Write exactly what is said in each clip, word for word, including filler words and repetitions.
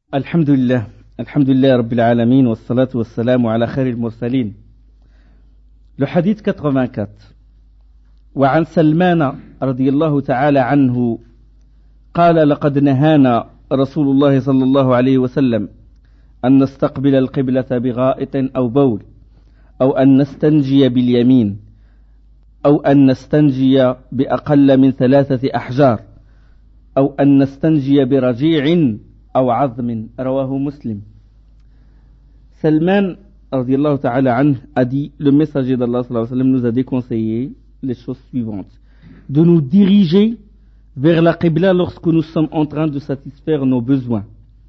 Alhamdulillah, Alhamdulillah Rabbil Alamin, wa salatu wa salamu ala khairil mursalin. Le hadith quatre-vingt-quatre. وعن سلمان رضي الله تعالى عنه قال لقد نهانا رسول الله صلى الله عليه وسلم أن نستقبل القبلة بغائط أو بول أو أن نستنجي باليمين أو أن نستنجي بأقل من ثلاثة أحجار أو أن نستنجي برجيع أو عظم. رواه مسلم. Salman radiallahu ta'ala anhu a dit, le messager d'Allah sallallahu alayhi wa sallam nous a déconseillé les choses suivantes: de nous diriger vers la Qibla lorsque nous sommes en train de satisfaire nos besoins,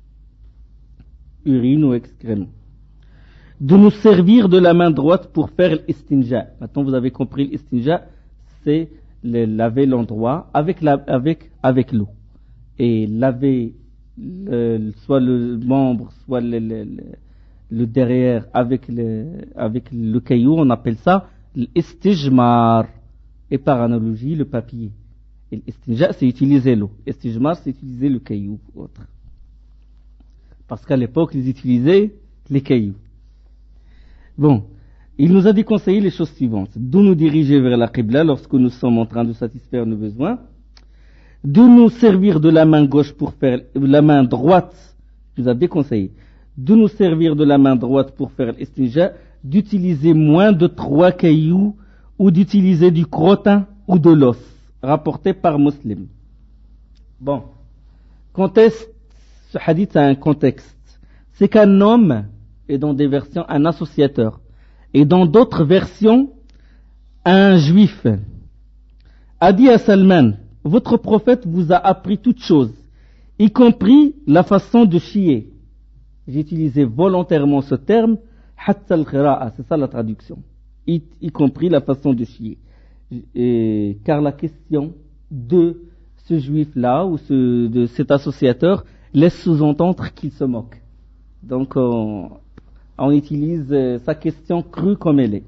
urine ou excréments, de nous servir de la main droite pour faire l'istinja. Maintenant vous avez compris, l'istinja c'est le, laver l'endroit avec, la, avec, avec l'eau, et laver le, soit le membre soit le, le, le, le derrière avec le, avec le caillou, on appelle ça l'istijmar, et par analogie le papier. Et l'istinja c'est utiliser l'eau, l'istijmar c'est utiliser le caillou ou autre, parce qu'à l'époque ils utilisaient les cailloux. Bon, il nous a déconseillé les choses suivantes: de nous diriger vers la Qibla lorsque nous sommes en train de satisfaire nos besoins, de nous servir de la main gauche pour faire la main droite, il nous a déconseillé de nous servir de la main droite pour faire l'istinja, d'utiliser moins de trois cailloux ou d'utiliser du crottin ou de l'os, rapporté par Muslim. Bon, contexte, ce hadith a un contexte. C'est qu'un homme est dans des versions un associateur, et dans d'autres versions un juif a dit à Salman: votre prophète vous a appris toutes choses, y compris la façon de chier. J'ai utilisé volontairement ce terme, hatta al-qira'a, c'est ça la traduction, y, y compris la façon de chier. Et, car la question de ce juif-là ou ce, de cet associateur laisse sous-entendre qu'il se moque. Donc on, on utilise sa question crue comme elle est.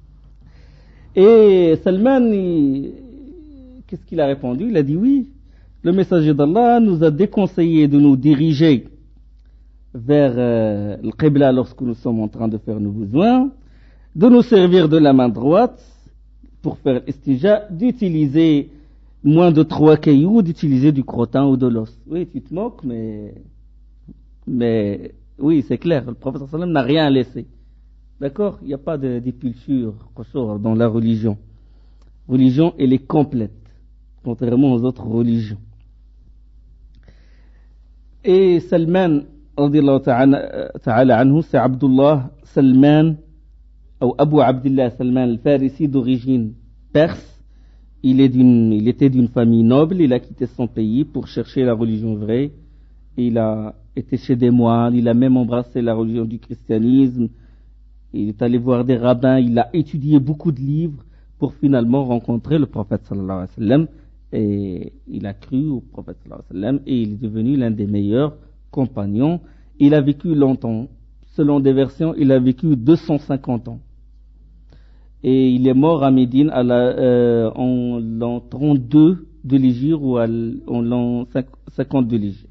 Et Salman, il, qu'est-ce qu'il a répondu? Il a dit: oui, le messager d'Allah nous a déconseillé de nous diriger vers euh, le Qibla lorsque nous sommes en train de faire nos besoins, de nous servir de la main droite pour faire l'istinja, d'utiliser moins de trois cailloux, d'utiliser du crottin ou de l'os. Oui, tu te moques, mais, mais oui, c'est clair, le prophète sallallahu alayhi wa sallam n'a rien laissé. D'accord? Il n'y a pas de d'épulture dans la religion. Religion, elle est complète, contrairement aux autres religions. Et Salman radiallahu ta'ala anhu, c'est Abdullah Salman, ou Abu Abdullah Salman al-Farisi, d'origine perse. Il, est d'une, il était d'une famille noble, il a quitté son pays pour chercher la religion vraie. Il a été chez des moines, il a même embrassé la religion du christianisme. Il est allé voir des rabbins, il a étudié beaucoup de livres pour finalement rencontrer le prophète sallallahu alayhi wa sallam. Et il a cru au prophète sallallahu alayhi wa sallam et il est devenu l'un des meilleurs compagnons. Il a vécu longtemps. Selon des versions, il a vécu deux cent cinquante ans. Et il est mort à Médine à la, euh, en l'an trente-deux de l'Hégire ou à, en l'an cinquante de l'Hégire.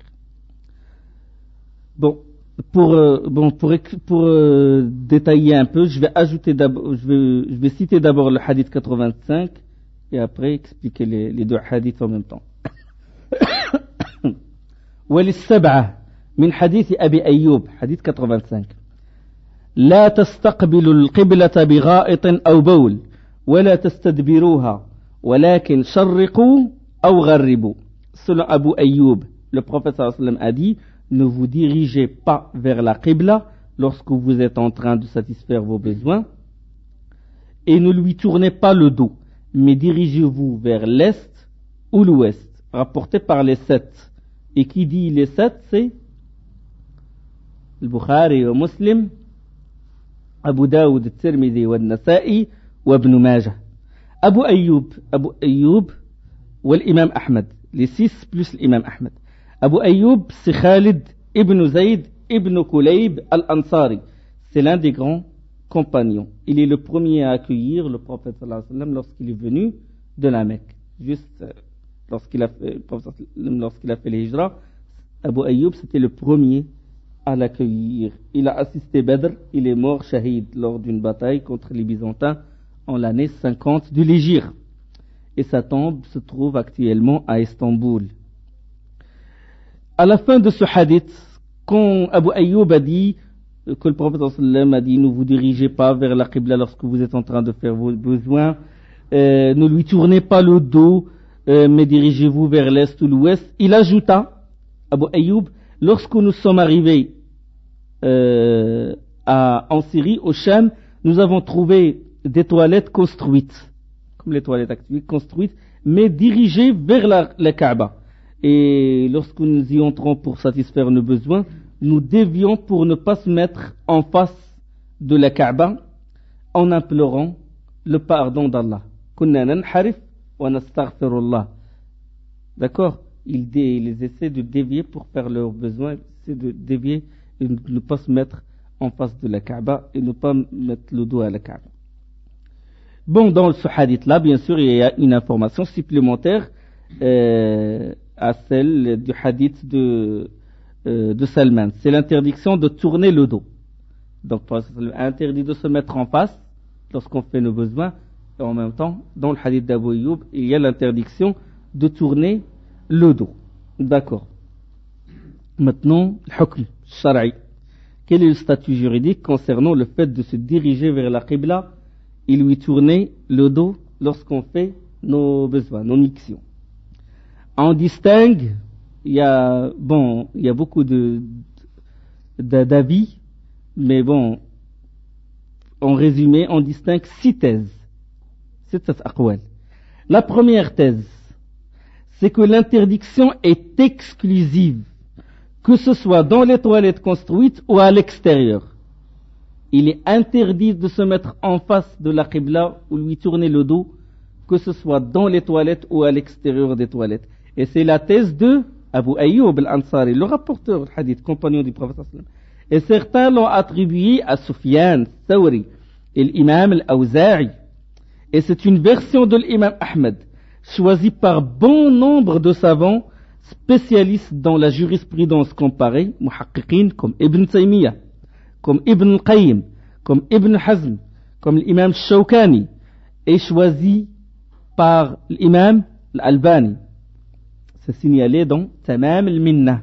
Bon, pour, euh, bon, pour, pour euh, détailler un peu, je vais ajouter d'abord, je vais, je vais citer d'abord le hadith quatre-vingt-cinq et après expliquer les, les deux hadiths en même temps. وللسبعة من حديث أبي أيوب حديث quatre-vingt-cinq: لا تستقبلوا القبلة بغائط أو بول ولا تستدبروها ولكن شرقوا أو غربوا. Selon Abu Ayyub, le prophète sallallahu alayhi wa sallam a dit: ne vous dirigez pas vers la Qibla lorsque vous êtes en train de satisfaire vos besoins et ne lui tournez pas le dos, mais dirigez-vous vers l'est ou l'ouest. Rapporté par les sept. Et qui dit les sept, c'est le Bukhari wa Muslim, Abu Daoud, Tirmidhi wa Nasa'i wa Ibn Majah. Abu Ayyub, Abu Ayyub ou l'imam Ahmed, les six plus l'imam Ahmed. Abu Ayyub, c'est Khalid ibn Zayd ibn Kulayb al-Ansari. C'est l'un des grands compagnons. Il est le premier à accueillir le prophète sallallahu alayhi wa sallam lorsqu'il est venu de la Mecque. Juste lorsqu'il a fait, lorsqu'il a fait les hijra, Abu Ayyub, c'était le premier à l'accueillir. Il a assisté Badr, il est mort shahid lors d'une bataille contre les Byzantins en l'année cinquante de l'Hégire. Et sa tombe se trouve actuellement à Istanbul. À la fin de ce hadith, quand Abu Ayyub a dit que le prophète sallam a dit ne vous dirigez pas vers la Qibla lorsque vous êtes en train de faire vos besoins, euh, ne lui tournez pas le dos, euh, mais dirigez-vous vers l'est ou l'ouest. Il ajouta, Abu Ayyub, lorsque nous sommes arrivés euh, à, en Syrie, au Sham, nous avons trouvé des toilettes construites, comme les toilettes actuelles, construites, mais dirigées vers la, la Kaaba. Et lorsque nous y entrons pour satisfaire nos besoins, nous dévions pour ne pas se mettre en face de la Kaaba en implorant le pardon d'Allah. Kunna nanharif wa nastaghfirullah. D'accord? Ils, dé, ils essaient de dévier pour faire leurs besoins, c'est de dévier et de ne pas se mettre en face de la Kaaba et ne pas mettre le dos à la Kaaba. Bon, dans ce hadith-là, bien sûr, il y a une information supplémentaire euh, à celle du hadith de, euh, de Salman. C'est l'interdiction de tourner le dos. Donc, interdit de se mettre en face lorsqu'on fait nos besoins. Et en même temps, dans le hadith d'Abu Ayyub, il y a l'interdiction de tourner le dos. D'accord. Maintenant, le hukm shara'i. Quel est le statut juridique concernant le fait de se diriger vers la Qibla et lui tourner le dos lorsqu'on fait nos besoins, nos missions? On distingue, il y a, bon, il y a beaucoup de, de d'avis, mais bon, en résumé, on distingue six thèses. C'est cette aqwal. La première thèse, c'est que l'interdiction est exclusive, que ce soit dans les toilettes construites ou à l'extérieur. Il est interdit de se mettre en face de la Qibla ou lui tourner le dos, que ce soit dans les toilettes ou à l'extérieur des toilettes. Et c'est la thèse de Abu Ayyub al-Ansari, le rapporteur du hadith, compagnon du prophète sallallahu alayhi wa sallam. Et certains l'ont attribué à Sufyan, Thawri et l'imam al-Awza'i. Et c'est une version de l'imam Ahmed, choisie par bon nombre de savants spécialistes dans la jurisprudence comparée, muhaqqiqin comme Ibn Taymiyyah, comme Ibn al-Qayyim, comme Ibn Hazm, comme l'imam Shawkani, et choisi par l'imam al-Albani. C'est signalé dans Tamam al-Minna.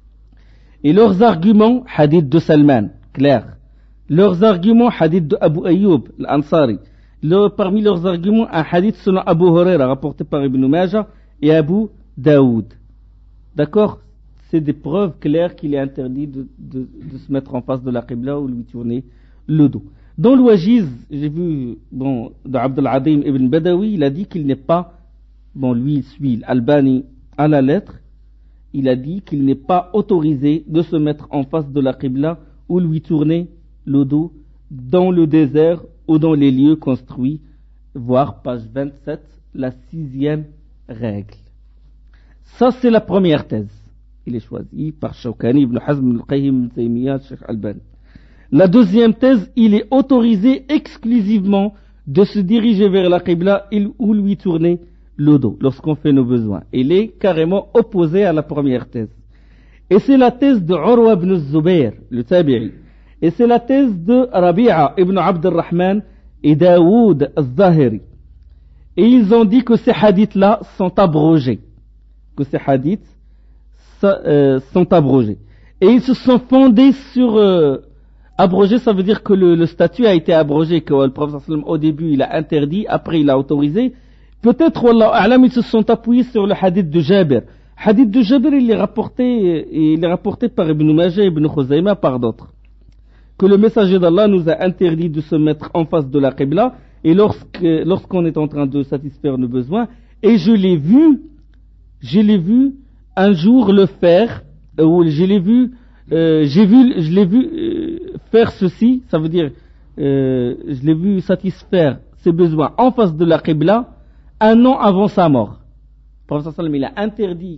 Et leurs arguments, hadith de Salman, clair. Leurs arguments, hadith de Abu Ayyub al-Ansari. Le, parmi leurs arguments, un hadith selon Abu Huraira, rapporté par Ibn Majah et Abu Daoud. D'accord? C'est des preuves claires qu'il est interdit de, de, de se mettre en face de la Qibla ou lui tourner le dos. Dans le Wajiz, j'ai vu, bon, de Abdul Adim ibn Badawi, il a dit qu'il n'est pas, bon, lui il suit l'Albani à la lettre, il a dit qu'il n'est pas autorisé de se mettre en face de la Qibla ou lui tourner le dos dans le désert ou dans les lieux construits, voire page vingt-sept, la sixième règle. Ça, c'est la première thèse. Il est choisi par Shawkani, Ibn Hazm, Al-Qayyim, Taymiyyah, Sheikh Albani. La deuxième thèse, il est autorisé exclusivement de se diriger vers la Qibla ou lui tourner le dos lorsqu'on fait nos besoins. Il est carrément opposé à la première thèse. Et c'est la thèse de Urwa ibn Zubayr, le tabi'i. Et c'est la thèse de Rabi'a ibn Abd al-Rahman et Daoud al-Zahiri. Et ils ont dit que ces hadiths-là sont abrogés. Que ces hadiths euh, sont abrogés. Et ils se sont fondés sur... Euh, abrogé, ça veut dire que le, le statut a été abrogé, que le prophète sallam au début il a interdit, après il a autorisé. Peut-être, wallahu a'lam, ils se sont appuyés sur le hadith de Jabir. Hadith de Jabir, il est rapporté, il est rapporté par Ibn Majah et Ibn Khuzayma par d'autres. Que le messager d'Allah nous a interdit de se mettre en face de la Qibla, et lorsque, lorsqu'on est en train de satisfaire nos besoins, et je l'ai vu, je l'ai vu un jour le faire, ou je l'ai vu, euh, j'ai vu, je l'ai vu euh, faire ceci, ça veut dire, euh, je l'ai vu satisfaire ses besoins en face de la Qibla, un an avant sa mort. Le prophète sallam il a interdit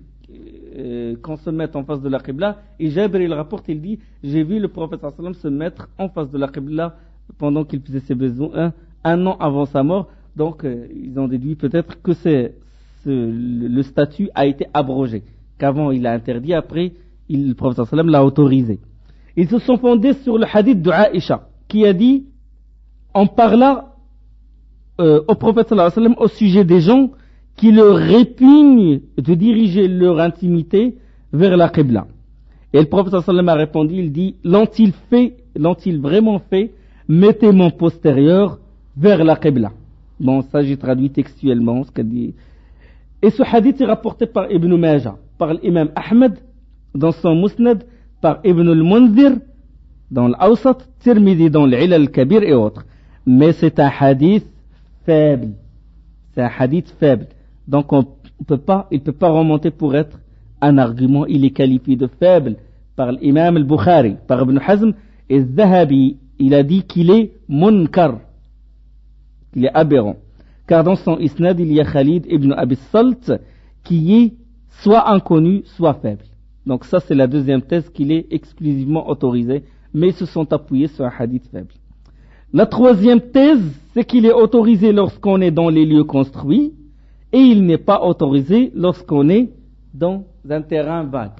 euh, qu'on se mette en face de la Qibla, et Jabir il rapporte, il dit, j'ai vu le prophète sallam se mettre en face de la Qibla pendant qu'il faisait ses besoins un an avant sa mort. Donc euh, ils ont déduit peut-être que c'est ce, le, le statut a été abrogé, qu'avant il a interdit, après il, le prophète sallam l'a autorisé. Ils se sont fondés sur le hadith de Aïcha, qui a dit, on parla euh, au prophète sallallahu alayhi wa sallam au sujet des gens qui leur répugnent de diriger leur intimité vers la Qibla. Et le prophète sallallahu alayhi wa sallam a répondu, il dit, l'ont-il fait, l'ont-ils vraiment fait, mettez mon postérieur vers la Qibla. Bon, ça j'ai traduit textuellement ce qu'a dit. Et ce hadith est rapporté par Ibn Majah, par l'imam Ahmed dans son Musnad, par Ibn al-Munzir dans l'Awsat, Tirmidhi dans l'Ilal al-Kabir et autres. Mais c'est un hadith faible. C'est un hadith faible. Donc on peut pas, il ne peut pas remonter pour être un argument. Il est qualifié de faible par l'imam al-Bukhari, par Ibn Hazm et Zahabi. Il a dit qu'il est munkar, qu'il est aberrant. Car dans son isnad, il y a Khalid ibn Abi Salt qui est soit inconnu, soit faible. Donc ça, c'est la deuxième thèse, qu'il est exclusivement autorisé, mais ils se sont appuyés sur un hadith faible. La troisième thèse, c'est qu'il est autorisé lorsqu'on est dans les lieux construits, et il n'est pas autorisé lorsqu'on est dans un terrain vague.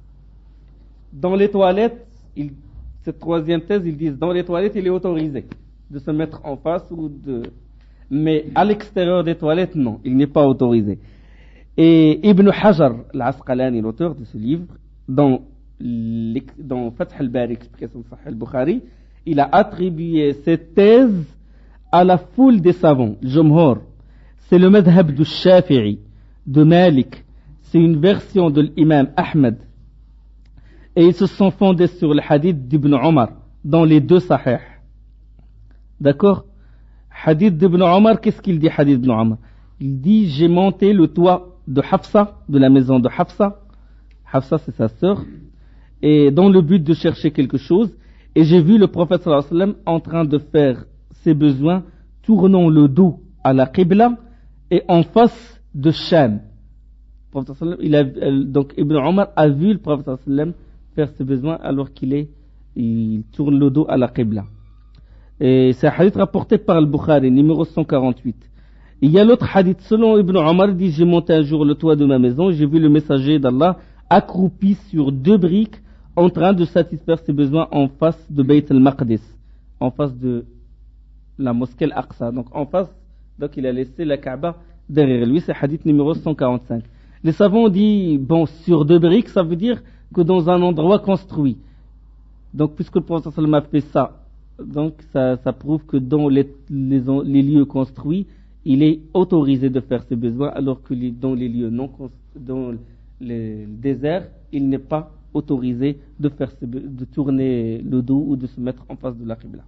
Dans les toilettes, il, cette troisième thèse, ils disent, dans les toilettes, il est autorisé de se mettre en face ou de... Mais à l'extérieur des toilettes, non, il n'est pas autorisé. Et Ibn Hajar al-Asqalani, l'auteur de ce livre, dans, dans Fath al-Bari, explication de Sahih al-Bukhari, il a attribué cette thèse à la foule des savants, le Jumhur. C'est le madhab du Shafi'i, de Malik. C'est une version de l'imam Ahmed. Et ils se sont fondés sur le hadith d'Ibn Omar, dans les deux Sahih. D'accord? Hadith d'Ibn Omar, qu'est-ce qu'il dit, hadith d'Ibn Omar? Il dit, j'ai monté le toit de Hafsa, de la maison de Hafsa. Hafsa, c'est sa sœur. Et dans le but de chercher quelque chose. Et j'ai vu le prophète sallallahu alayhi wa sallam en train de faire ses besoins, tournant le dos à la Qibla et en face de Sham. Le prophète sallallahu alayhi wa sallam, il a, donc Ibn Omar a vu le prophète sallallahu alayhi wa sallam faire ses besoins alors qu'il est, il tourne le dos à la Qibla. Et c'est un hadith rapporté par le Bukhari, numéro cent quarante-huit. Il y a l'autre hadith, selon Ibn Omar, il dit, j'ai monté un jour le toit de ma maison, j'ai vu le messager d'Allah accroupi sur deux briques, en train de satisfaire ses besoins en face de Bayt al-Maqdis, en face de la mosquée al-Aqsa. Donc en face, donc il a laissé la Kaaba derrière lui, c'est hadith numéro cent quarante-cinq. Les savants ont dit, bon, sur deux briques, ça veut dire que dans un endroit construit. Donc puisque le prophète sallallahu alayhi wa sallam a fait ça, donc ça, ça prouve que dans les, les, les lieux construits, il est autorisé de faire ses besoins, alors que les, dans les lieux non construits, dans les déserts, il n'est pas autorisé de, faire ses, de tourner le dos ou de se mettre en face de la Qibla.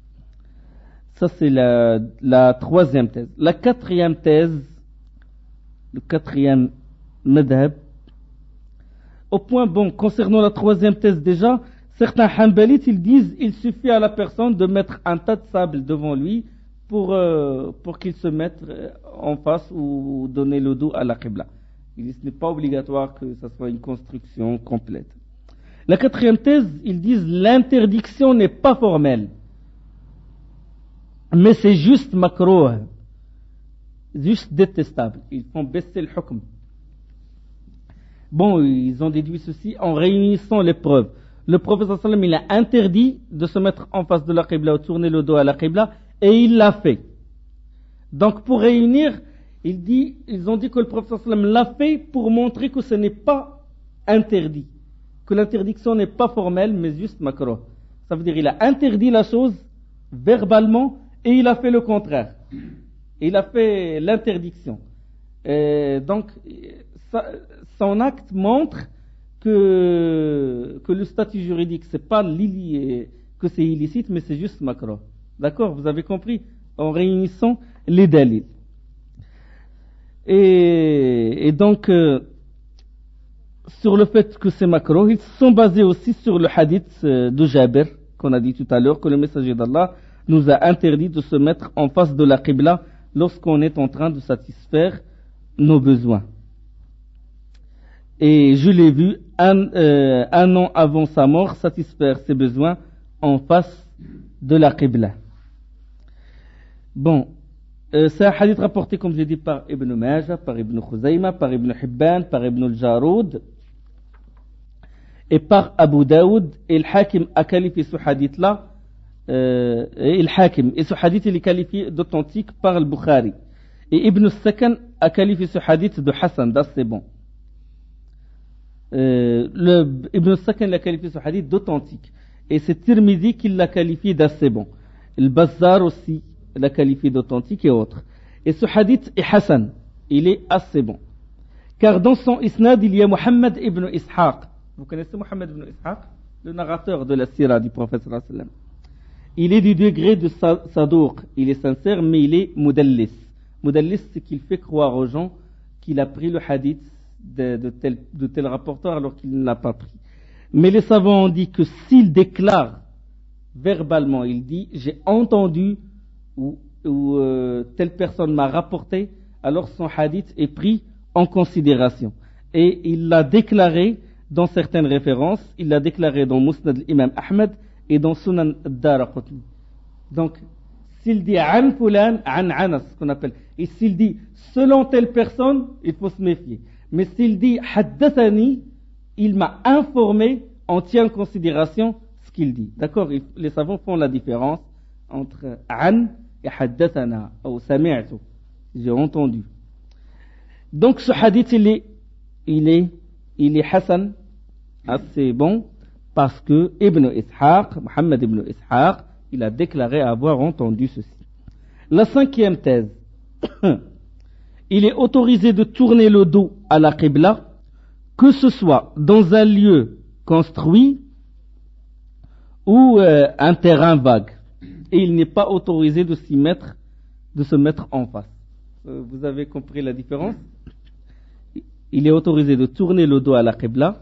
Ça c'est la, la troisième thèse. La quatrième thèse, le quatrième madhab, au point, bon, concernant la troisième thèse déjà, certains Hanbalites, ils disent, il suffit à la personne de mettre un tas de sable devant lui pour, euh, pour qu'il se mette en face ou donner le dos à la Qibla. Ils disent, ce n'est pas obligatoire que ce soit une construction complète. La quatrième thèse, ils disent, l'interdiction n'est pas formelle, mais c'est juste makrouh, juste détestable. Ils font baisser le hukm. Bon, ils ont déduit ceci en réunissant les preuves. Le prophète sallallahu alayhi wa sallam, il a interdit de se mettre en face de la Qibla ou tourner le dos à la Qibla, et il l'a fait. Donc pour réunir, il dit, ils ont dit que le prophète sallallahu alayhi wa sallam l'a fait pour montrer que ce n'est pas interdit, que l'interdiction n'est pas formelle, mais juste makrouh. Ça veut dire qu'il a interdit la chose verbalement et il a fait le contraire. Il a fait l'interdiction. Et donc, ça, son acte montre que, que le statut juridique, c'est pas que c'est illicite, mais c'est juste makrouh. D'accord, vous avez compris? En réunissant les dalils. Et, et donc, euh, sur le fait que c'est makrouh, ils sont basés aussi sur le hadith de Jabir, qu'on a dit tout à l'heure, que le messager d'Allah nous a interdit de se mettre en face de la Qibla lorsqu'on est en train de satisfaire nos besoins. Et je l'ai vu un, euh, un an avant sa mort satisfaire ses besoins en face de la Qibla. Bon, euh, c'est un hadith rapporté, comme j'ai dit, par Ibn Majah, par Ibn Khuzayma, par Ibn Hibban, par Ibn al-Jaroud. et par Abu Daoud, et le Hakim a qualifié ce hadith-là, euh, et le Hakim, et ce hadith il est qualifié d'authentique par le Bukhari. Et Ibn Sakan a qualifié ce hadith de Hassan, d'assez bon. Euh, le, Ibn Sakan l'a qualifié ce hadith d'authentique. Et c'est Tirmidhi qui l'a qualifié d'assez bon. Le Bazzar aussi l'a qualifié d'authentique et autres. Et ce hadith est Hassan, il est assez bon. Car dans son isnad, il y a Muhammad ibn Ishaq. Vous connaissez Muhammad ibn Ishaq, le narrateur de la sira du prophète sallallahu alayhi wa sallam. Il est du degré de Sadouk, il est sincère, mais il est Mudallis. Mudallis, c'est qu'il fait croire aux gens qu'il a pris le hadith de, de, tel, de tel rapporteur alors qu'il ne l'a pas pris. Mais les savants ont dit que s'il déclare verbalement, il dit j'ai entendu ou, ou euh, telle personne m'a rapporté, alors son hadith est pris en considération. Et il l'a déclaré dans certaines références, il l'a déclaré dans Musnad l'imam Ahmed et dans Sunan ad-Daraqutni. Donc, s'il dit an fulan, an anas, ce qu'on appelle, et s'il dit selon telle personne, il faut se méfier. Mais s'il dit haddathani, il m'a informé, on tient en considération ce qu'il dit. D'accord? Les savants font la différence entre an et haddathana, ou sami'tu, j'ai entendu. Donc ce hadith, il est, il est, il est Hassan, assez bon, parce que Ibn Ishaq, Muhammad ibn Ishaq, il a déclaré avoir entendu ceci. La cinquième thèse, il est autorisé de tourner le dos à la Qibla, que ce soit dans un lieu construit ou euh, un terrain vague. Et il n'est pas autorisé de s'y mettre, de se mettre en face. Euh, vous avez compris la différence? Il est autorisé de tourner le dos à la Qibla,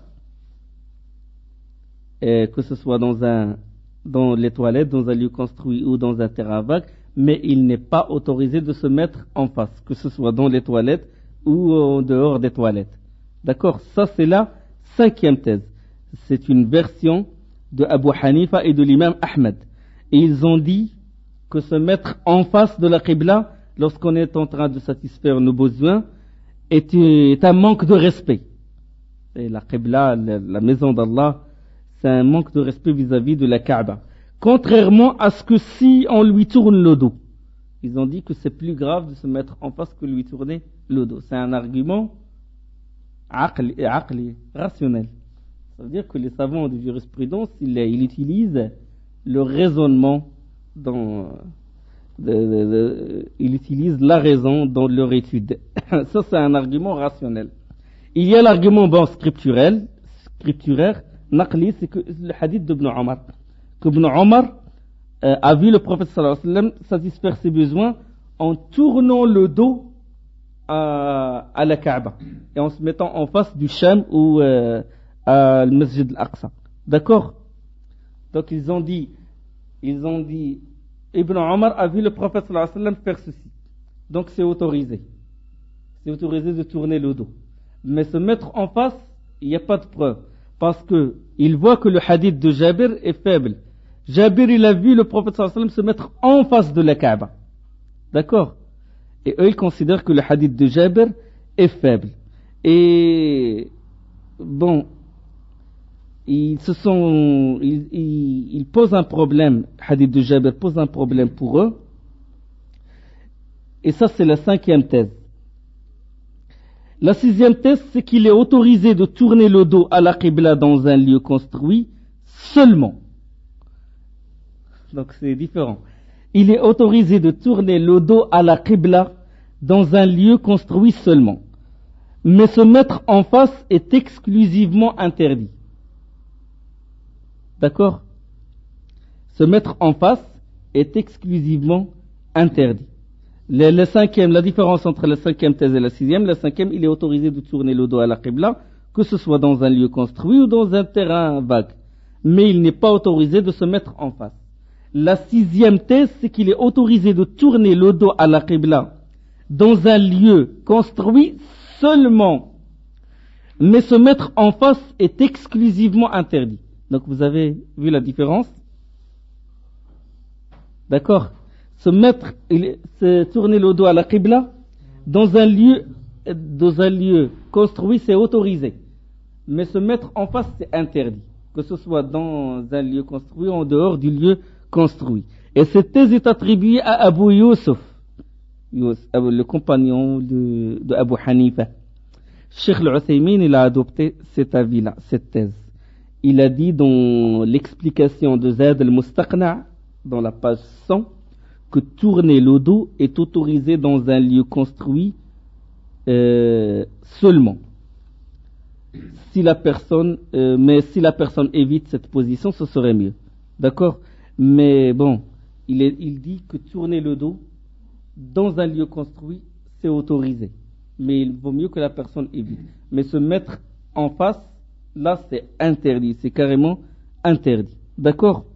euh, que ce soit dans un, dans les toilettes, dans un lieu construit ou dans un terrain vague, mais il n'est pas autorisé de se mettre en face, que ce soit dans les toilettes ou en dehors des toilettes. D'accord? Ça, c'est la cinquième thèse. C'est une version de Abu Hanifa et de l'imam Ahmed. Et ils ont dit que se mettre en face de la Qibla, lorsqu'on est en train de satisfaire nos besoins, est, est un manque de respect. Et la Qibla, la, la maison d'Allah, c'est un manque de respect vis-à-vis de la Kaaba. Contrairement à ce que si on lui tourne le dos. Ils ont dit que c'est plus grave de se mettre en face que lui tourner le dos. C'est un argument aqli, aqli, rationnel. Ça veut dire que les savants de jurisprudence, ils, ils utilisent le raisonnement dans, de, de, de, ils utilisent la raison dans leur étude. Ça, c'est un argument rationnel. Il y a l'argument bon scripturel, scripturaire, naqli, c'est que le hadith d'Ibn Omar. Qu'Ibn Omar euh, a vu le prophète sallallahu alayhi wa sallam satisfaire ses besoins en tournant le dos à, à la Kaaba et en se mettant en face du Sham ou euh, à le Masjid al-Aqsa. D'accord? Donc ils ont dit, ils ont dit, Ibn Omar a vu le prophète sallallahu alayhi wa sallam faire ceci. Donc c'est autorisé. C'est autorisé de tourner le dos. Mais se mettre en face, il n'y a pas de preuve. Parce que il voit que le hadith de Jabir est faible. Jabir, il a vu le prophète sallallahu alayhi wa sallam se mettre en face de la Kaaba. D'accord? Et eux, ils considèrent que le hadith de Jabir est faible. Et bon, ils se sont, ils, ils, ils posent un problème. Le hadith de Jabir pose un problème pour eux. Et ça, c'est la cinquième thèse. La sixième thèse, c'est qu'il est autorisé de tourner le dos à la Qibla dans un lieu construit seulement. Donc c'est différent. Il est autorisé de tourner le dos à la Qibla dans un lieu construit seulement. Mais se mettre en face est exclusivement interdit. D'accord? Se mettre en face est exclusivement interdit. Le, le cinquième, la différence entre la cinquième thèse et la sixième, la cinquième, il est autorisé de tourner le dos à la Qibla, que ce soit dans un lieu construit ou dans un terrain vague. Mais il n'est pas autorisé de se mettre en face. La sixième thèse, c'est qu'il est autorisé de tourner le dos à la Qibla dans un lieu construit seulement. Mais se mettre en face est exclusivement interdit. Donc vous avez vu la différence? D'accord? Se mettre, se tourner le dos à la Qibla dans un lieu, dans un lieu construit, c'est autorisé. Mais se mettre en face, c'est interdit. Que ce soit dans un lieu construit ou en dehors du lieu construit. Et cette thèse est attribuée à Abu Yusuf, le compagnon de, de Abu Hanifa. Cheikh Al-Uthaymin, il a adopté cet avis-là, cette thèse. Il a dit dans l'explication de Zad al-Mustaqna', dans la page cent, que tourner le dos est autorisé dans un lieu construit euh, seulement. Si la personne, euh, mais si la personne évite cette position, ce serait mieux. D'accord? Mais bon, il, est, il dit que tourner le dos dans un lieu construit, c'est autorisé. Mais il vaut mieux que la personne évite. Mais se mettre en face, là, c'est interdit. C'est carrément interdit. D'accord?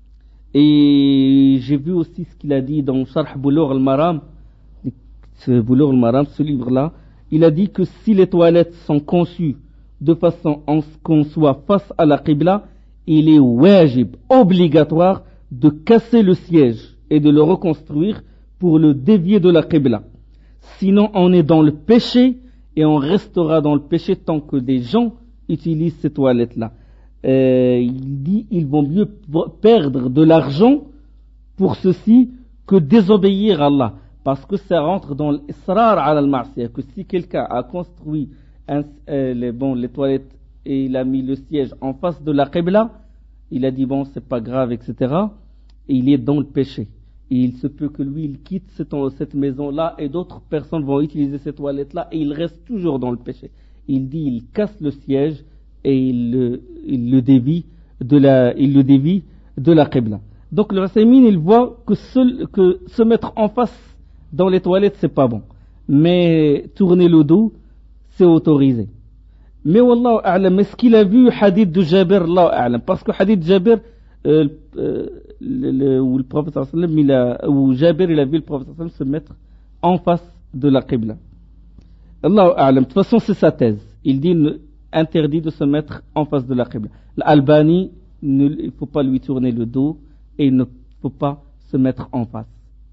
Et j'ai vu aussi ce qu'il a dit dans Sharh Bulugh al-Maram, ce Bulugh al-Maram, ce livre-là. Il a dit que si les toilettes sont conçues de façon à ce qu'on soit face à la Qibla, il est wajib, obligatoire, de casser le siège et de le reconstruire pour le dévier de la Qibla. Sinon, on est dans le péché et on restera dans le péché tant que des gens utilisent ces toilettes-là. Euh, il dit ils vont mieux perdre de l'argent pour ceci que désobéir à Allah. Parce que ça rentre dans l'israr ala al-ma'siyah, que si quelqu'un a construit un, euh, les, bon, les toilettes et il a mis le siège en face de la Qibla, il a dit bon c'est pas grave, et cetera. Et il est dans le péché. Et il se peut que lui il quitte cette, cette maison-là et d'autres personnes vont utiliser ces toilettes-là et il reste toujours dans le péché. Il dit il casse le siège et il le, il le dévie de la, il le dévie de la Qibla. Donc le Uthaymin il voit que, seul, que se mettre en face dans les toilettes c'est pas bon, mais tourner le dos c'est autorisé. Mais wallahu a'lam, est-ce qu'il a vu hadith de Jabir, Allahu a'lam, parce que hadith de Jabir euh, euh, le, le, où le prophète sallam il a, où Jabir il a vu le prophète sallam se mettre en face de la Qibla. Allahu a'lam, de toute façon c'est sa thèse. Il dit interdit de se mettre en face de la Qibla. L'Albani, il ne faut pas lui tourner le dos et il ne faut pas se mettre en face.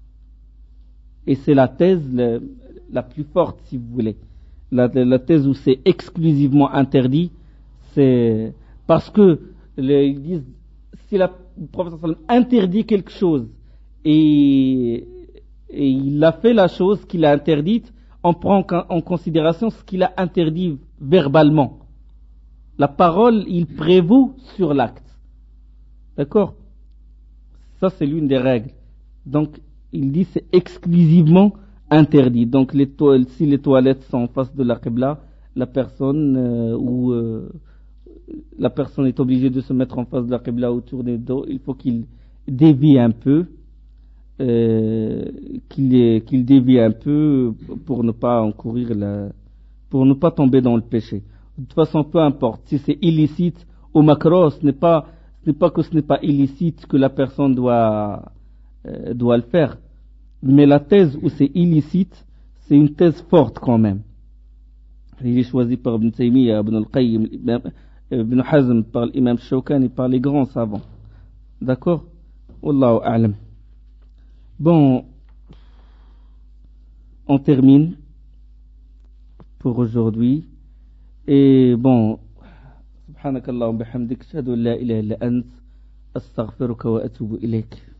Et c'est la thèse la, la plus forte, si vous voulez. La, la thèse où c'est exclusivement interdit, c'est parce que les, ils disent si la, le prophète interdit quelque chose et, et il a fait la chose qu'il a interdite, on prend en considération ce qu'il a interdit verbalement. La parole, il prévaut sur l'acte. D'accord? Ça, c'est l'une des règles. Donc, il dit c'est exclusivement interdit. Donc, les toilettes, si les toilettes sont en face de la Qibla, la personne euh, ou euh, la personne est obligée de se mettre en face de la Qibla ou tourner le dos, il faut qu'il dévie un peu, euh, qu'il, qu'il dévie un peu pour ne pas encourir la, pour ne pas tomber dans le péché. De toute façon, peu importe si c'est illicite ou makruh, ce n'est pas, ce n'est pas que ce n'est pas illicite que la personne doit, euh, doit le faire. Mais la thèse où c'est illicite, c'est une thèse forte quand même. Il est choisi par Ibn Taymiyyah, Ibn al-Qayyim, Ibn Hazm, par l'imam Shawkani, par les grands savants. D'accord? Wallahu a'lam. Bon, on termine pour aujourd'hui. Et bon, subhanakallahumma bihamdik, ashhadu an la ilaha illa ant, astaghfiruka wa atubu ilayk.